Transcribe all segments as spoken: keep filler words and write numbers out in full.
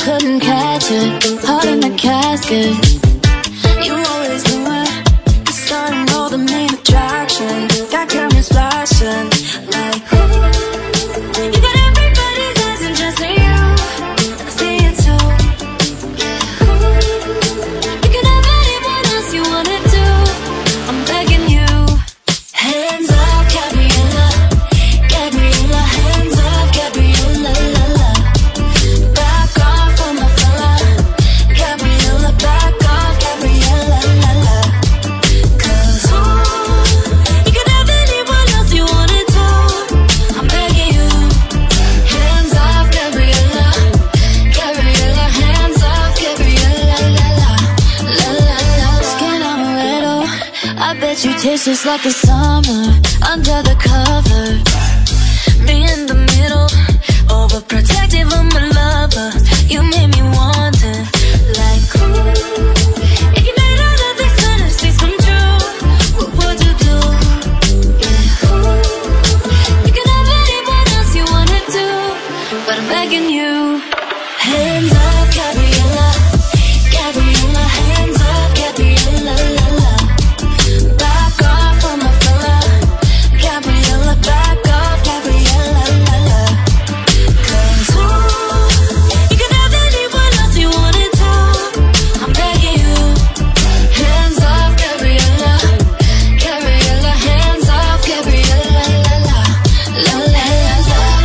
couldn't catch it. Heart in the casket. You always knew it. The starting all the main attraction. Got cameras flashing like ooh. You got everybody's eyes and just you. I see it too. Yeah, ooh. You can have anyone else you wanna do. I'm begging you. Hands off, Gabriella. Gabriella, hands off, Gabriella, la la. Back off on my fella. Gabriella, back off, Gabriella, la la. Cause ooh, you can have anyone else you wanna do. I'm begging you. Hands off, Gabriella. Gabriella, hands off, Gabriella, la la. La la la. Skin on a little. I bet you taste just like the summer under the covers. Me in the middle, overprotective of my lover. You made me wonder, like ooh, if you made all of these fantasies come true, what would you do? Yeah, ooh, you can have anyone else you wanna do, but I'm begging you. Hands off, Gabriella. Gabriella, hands off, Gabriella, la la. Back off on my fella. Gabriella, back off, Gabriella, la la. Cause ooh, you can have anyone else you wanna do. I'm begging you. Hands off, Gabriella. Gabriella, hands off, Gabriella, la la. La la, hands off.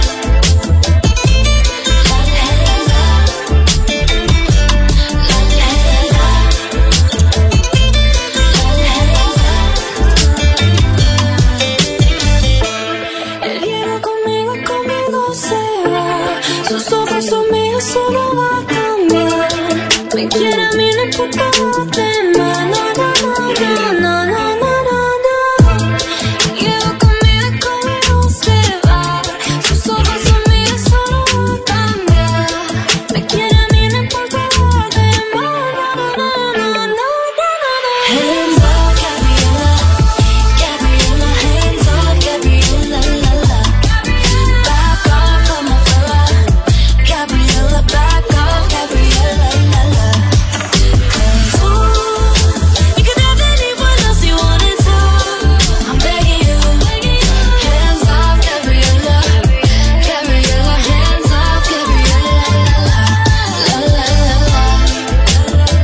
La la, hands off. La la, hands off. La la, hands off. El hielo conmigo, conmigo se va. Sus ojos son míos, solo va a cambiar. Me quiere a mí, no importa los demás. No, no, no, no, no, no, no, no, no. El hielo conmigo, conmigo se va. Sus ojos son míos, solo va a cambiar. Me quiere a mí, no importa los demás. No, no, no, no, no, no, no. Hands off, Gabriella. Gabriella, hands off, Gabriella, la la. Back off on my fella. Gabriella, back off, Gabriella, la la. Cause ooh, you can have anyone else you wanna do. I'm begging you. Hands off, Gabriella. Gabriella, hands off, Gabriella, la la. La la la la. La la la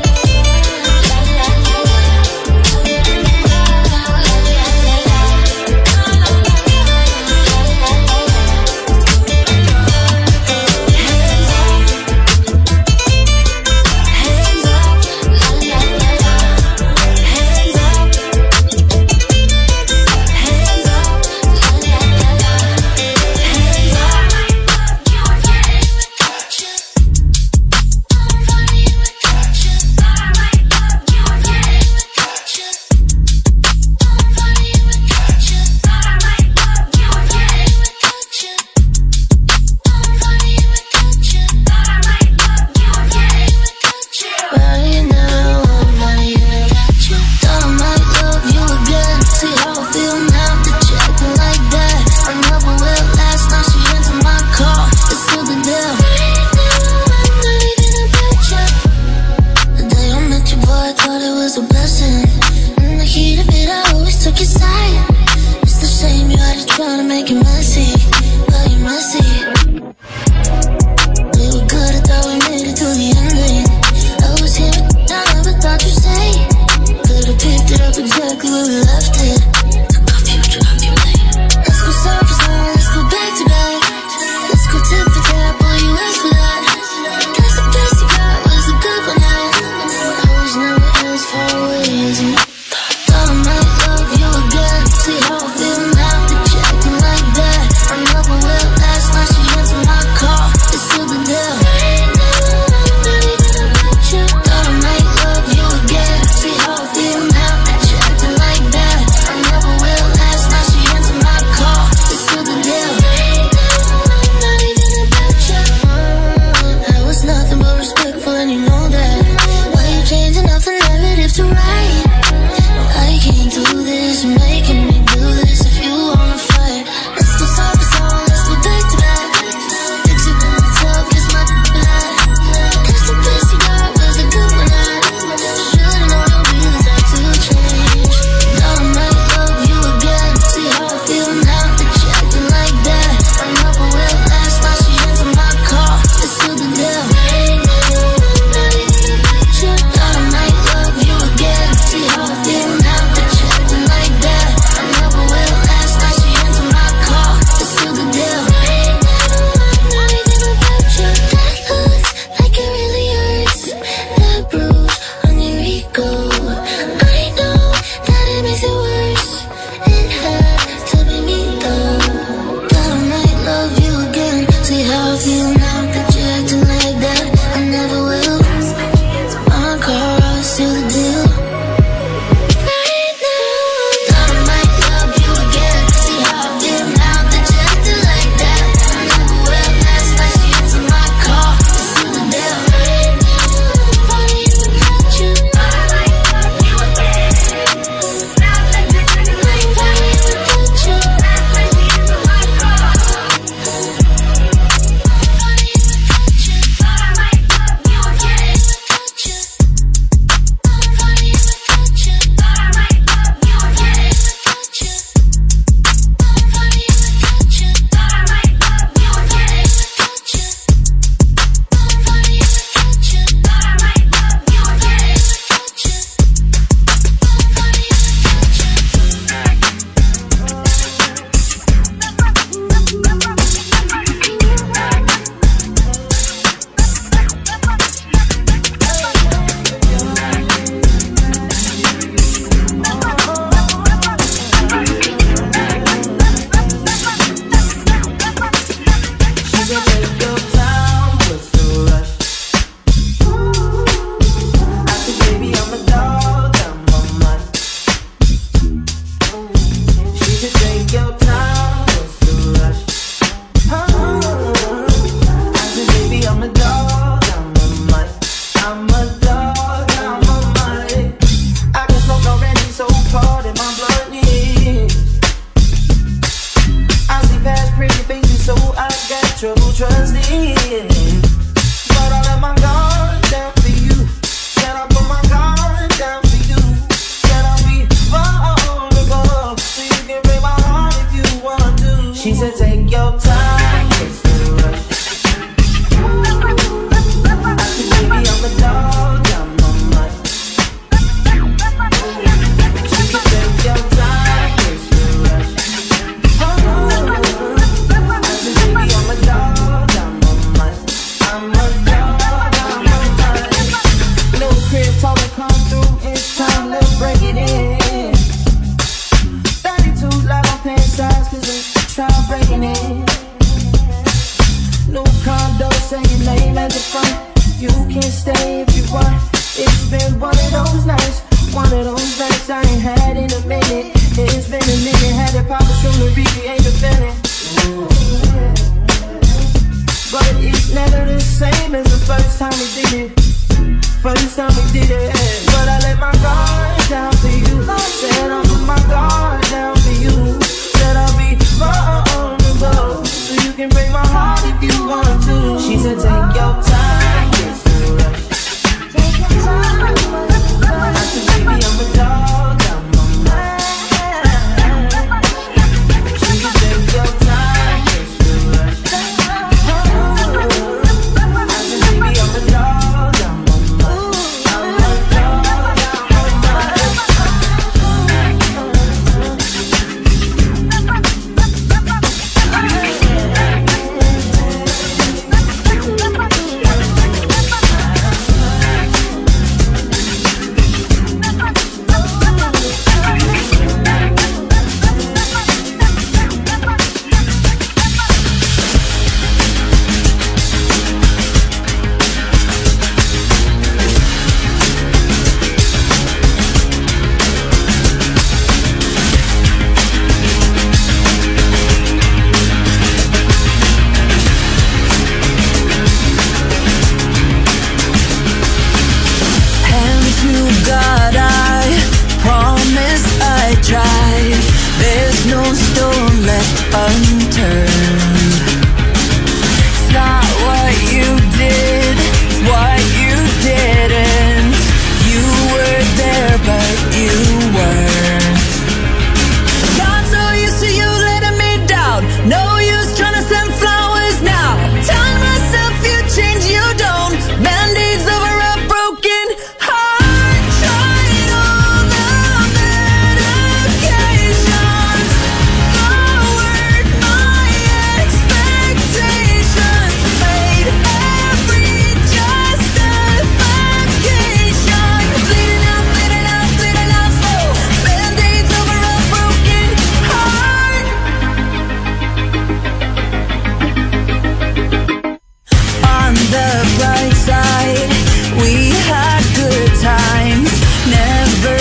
right now, I'm not even at you. Thought I might love you again. See how I feel now that you're acting like that. I never will last, now she answered my call. It's still the deal. Right now, I'm not even about you. The day I met you, boy, I thought it was a blessing. In the heat of it, I always took your side. It's the shame you had to try to make it messy, but you're messy. We were good, I thought we made it to the ending. I was here, but I never thought you'd say. Could've picked it up exactly where we left it. Took off you, took off you late. Let's go side for side, let's go back to back. Let's go tip for tap, boy, you asked for that. Guess the best you got was a good one night. I was never as far away as you. Thought I might love you again. See how I feel now that you're acting like that.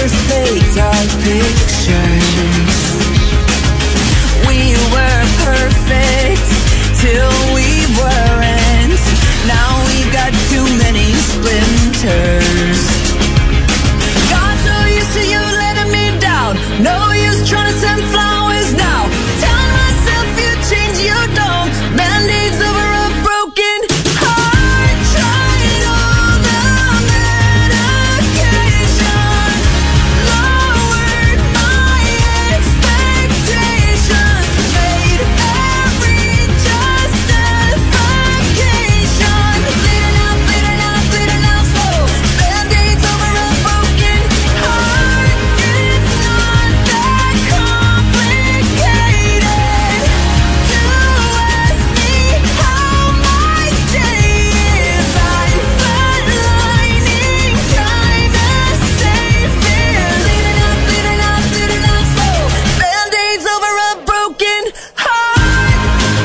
faked our pictures. We were perfect till we weren't. Now we've got too many splinters. Got so used to you letting me down. No use trying to send flowers now. Telling myself you change, you don't. Band-aids over a broken heart. Tried all the medication, lowered my expectations, made every justification. Bleeding out, bleeding out, bleeding out slow. Band-aids over a broken heart. It's not that complicated to ask me how my day is. I'm flatlining, trying to save fear. Bleeding out, bleeding out, bleeding out slow. Band-aids over a broken heart.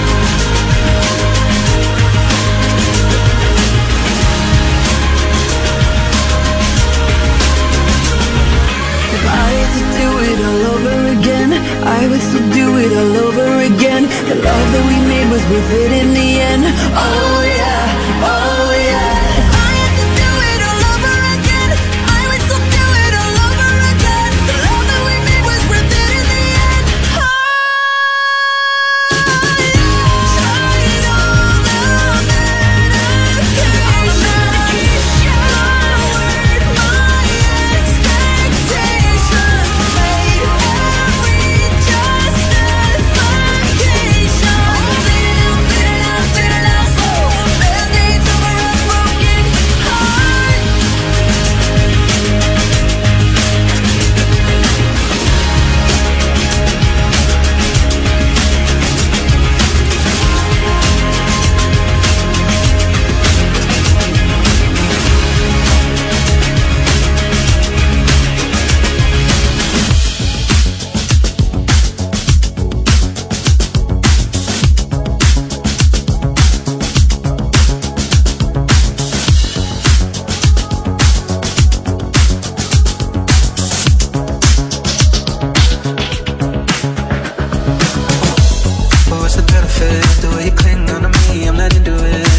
If I had to do it all over again, I would still do it all over again. The love that we made was worth it in the end. Oh yeah, oh yeah. If I had to do it all over again, I would still do it all over again. The love that we made was worth it in the end. Oh yeah. Tried all the medication, lowered my expectations, made every justification. Bleeding out, bleeding out, bleeding out slow. Band-aids over a broken heart. But what's the benefit? The way you cling onto me, I'm not into it.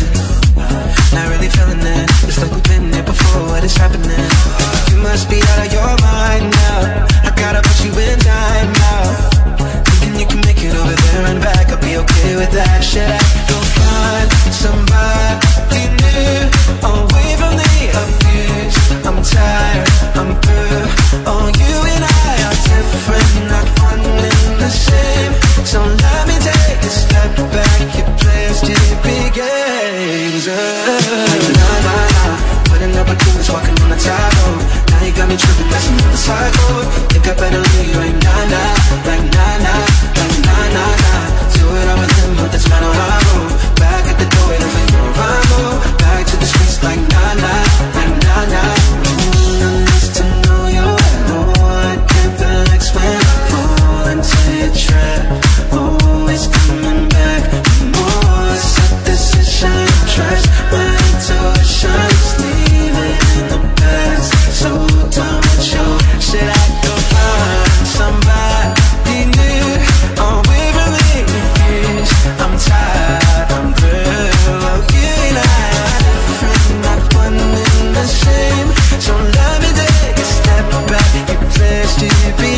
Not really feeling it. It's like we've been there before. What is happening? You must be out of your mind now. I gotta put you in time now. Thinking you can make it over there and back. I'll be okay with that. Should I go find somebody new away from the abuse? I'm tired, I'm through. Oh, you and I are different, not one and the same. So let me take a step back. Your place to big games. Like nah, nah, nah. Putting up with doings, walking on the tightrope. Now you got me tripping, that's another cycle. Think I better leave, like nah, nah. Like nah, nah, like nah, nah, nah. Do it all with him, but that's not how I roll. Back at the door, waiting for your arrival. Back to the streets, like nah, nah, like nah, nah. Mm, I need to know you more. I can't relax when I fall into your trap. Always coming back for more. Set decision, trash my intuition. Just leave it in the past. So done with you. Should I go find somebody new away from the abuse? I'm tired, I'm through. You and I are different, not one and the same. So let me take a step back. Your place to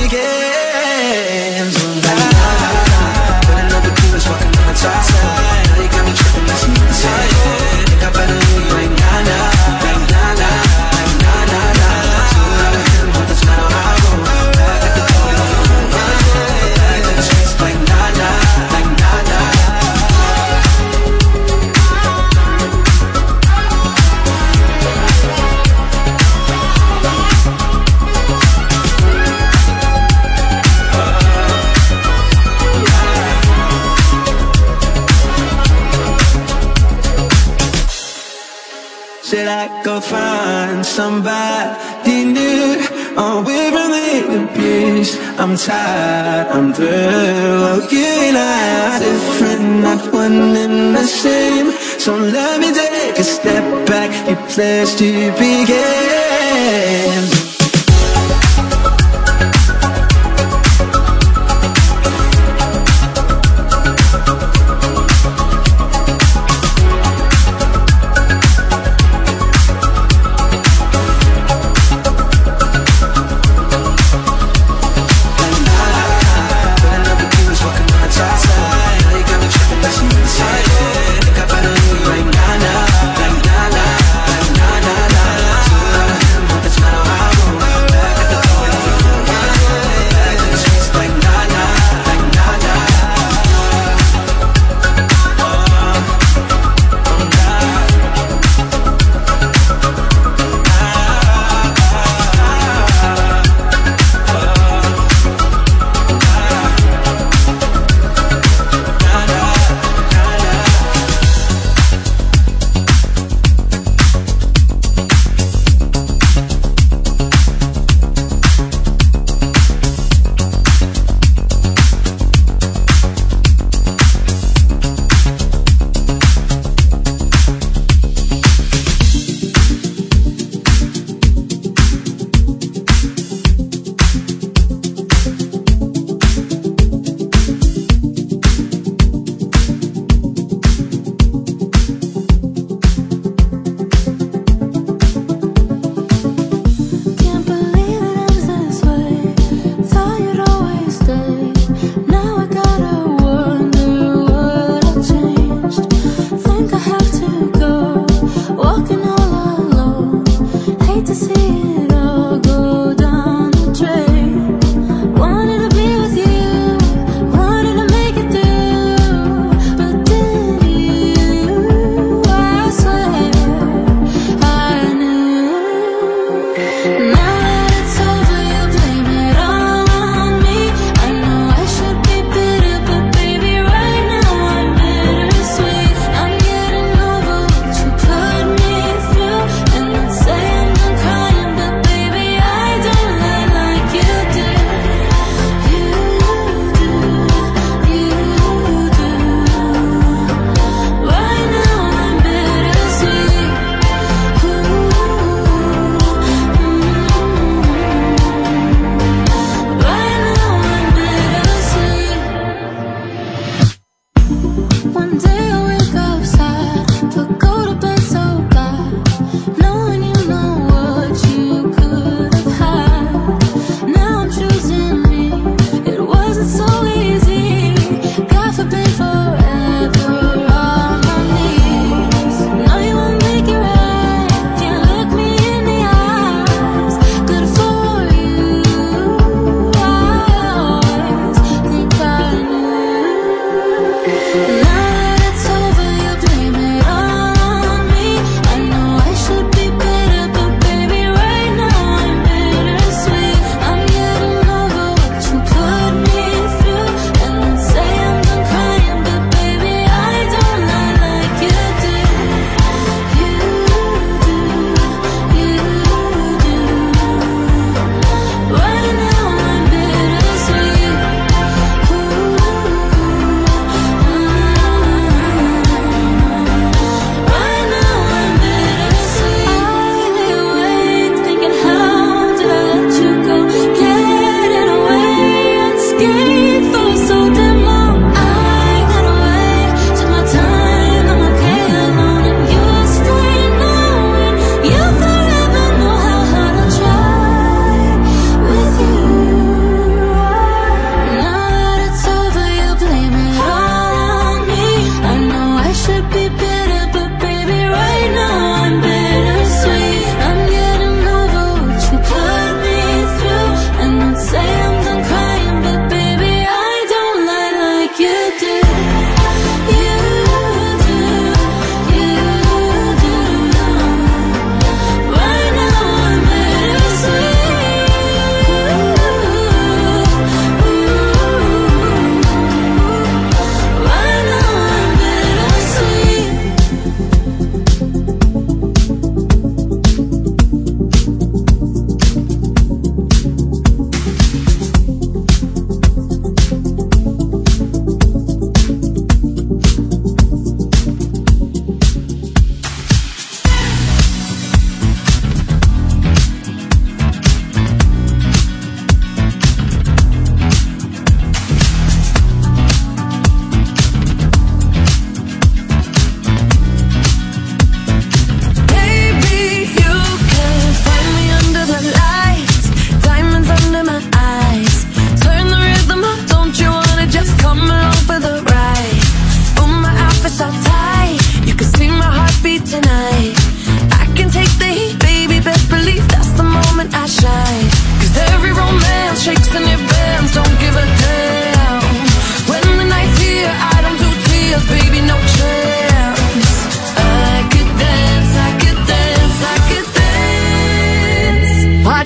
begin. So nah, putting up with doers, walking on the top side. Now you got me tripping, that's another side. Think I better leave, like nah, nah, like nah, nah, like nah, nah, nah. Do it all with him, but that's not how I roll. Back at the door, waiting for your arrival. Back to the streets, like nah, nah, like nah, nah. Should I go find somebody new away from the abuse? I'm tired, I'm through. Oh, you and I are different, not one and the same. So let me take a step back. Your place to begin.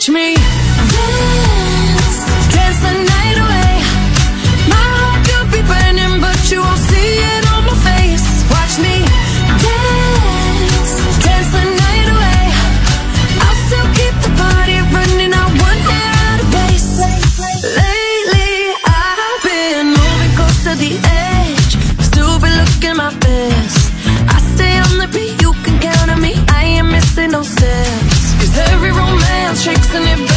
Watch me dance, dance the night away. My heart could be burning, but you won't see it on my face. Watch me dance, dance the night away. I'll still keep the party running, I won't hear out of bass. Lately I've been moving close to the edge, still be looking my best. I stay on the beat, you can count on me, I ain't missing no steps. Cause every romance shakes and it